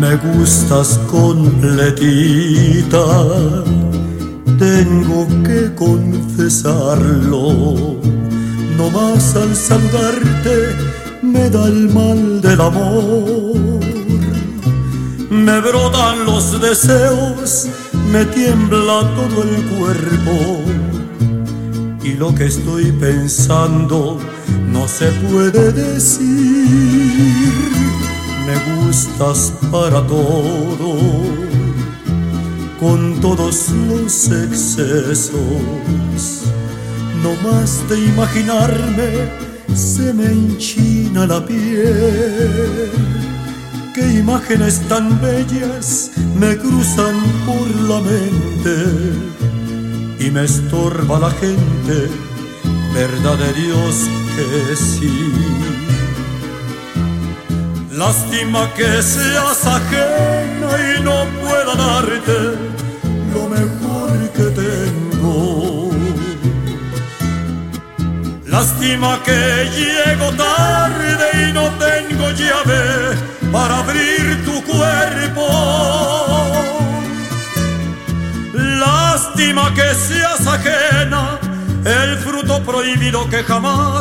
Me gustas completita, tengo que confesarlo. No más al saludarte me da el mal del amor. Me brotan los deseos, me tiembla todo el cuerpo. Y lo que estoy pensando no se puede decir. Me gustas para todo, con todos los excesos. No más de imaginarme se me enchina la piel. Qué imágenes tan bellas me cruzan por la mente y me estorba la gente, verdad de Dios que sí. Lástima que seas ajena y no pueda darte lo mejor que tengo. Lástima que llego tarde y no tengo llave para abrir tu cuerpo. Lástima que seas ajena, el fruto prohibido que jamás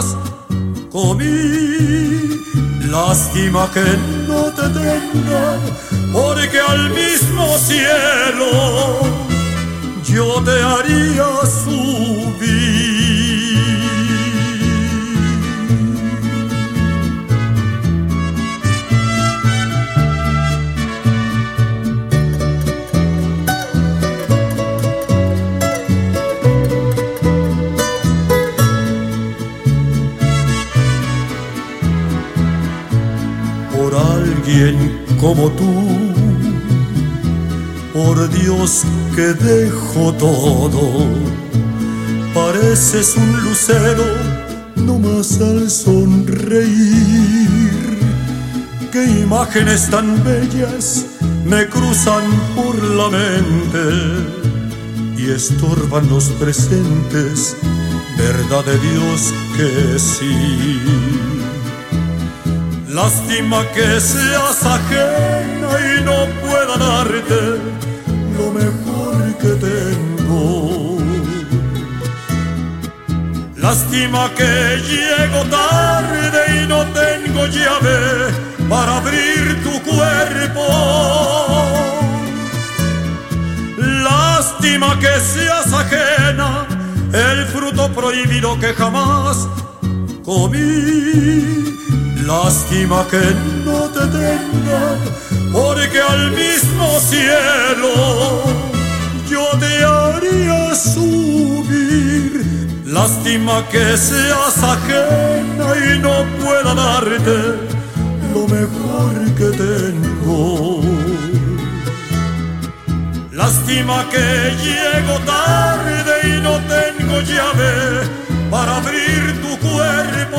comí. Lástima que no te tenga, porque al mismo cielo yo te haría subir. Por alguien como tú, por Dios que dejo todo. Pareces un lucero, no más al sonreír. Qué imágenes tan bellas me cruzan por la mente y estorban los presentes, verdad de Dios que sí. Lástima que seas ajena y no pueda darte lo mejor que tengo. Lástima que llego tarde y no tengo llave para abrir tu cuerpo. Lástima que seas ajena, el fruto prohibido que jamás comí. Lástima que no te tenga, porque al mismo cielo yo te haría subir. Lástima que seas ajena y no pueda darte lo mejor que tengo. Lástima que llego tarde y no tengo llave para abrir tu cuerpo.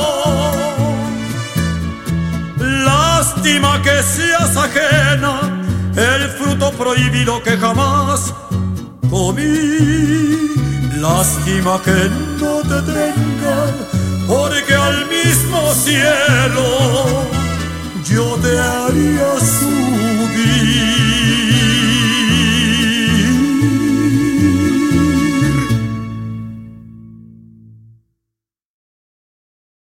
Lástima que seas ajena, el fruto prohibido que jamás comí. Lástima que no te tenga, porque al mismo cielo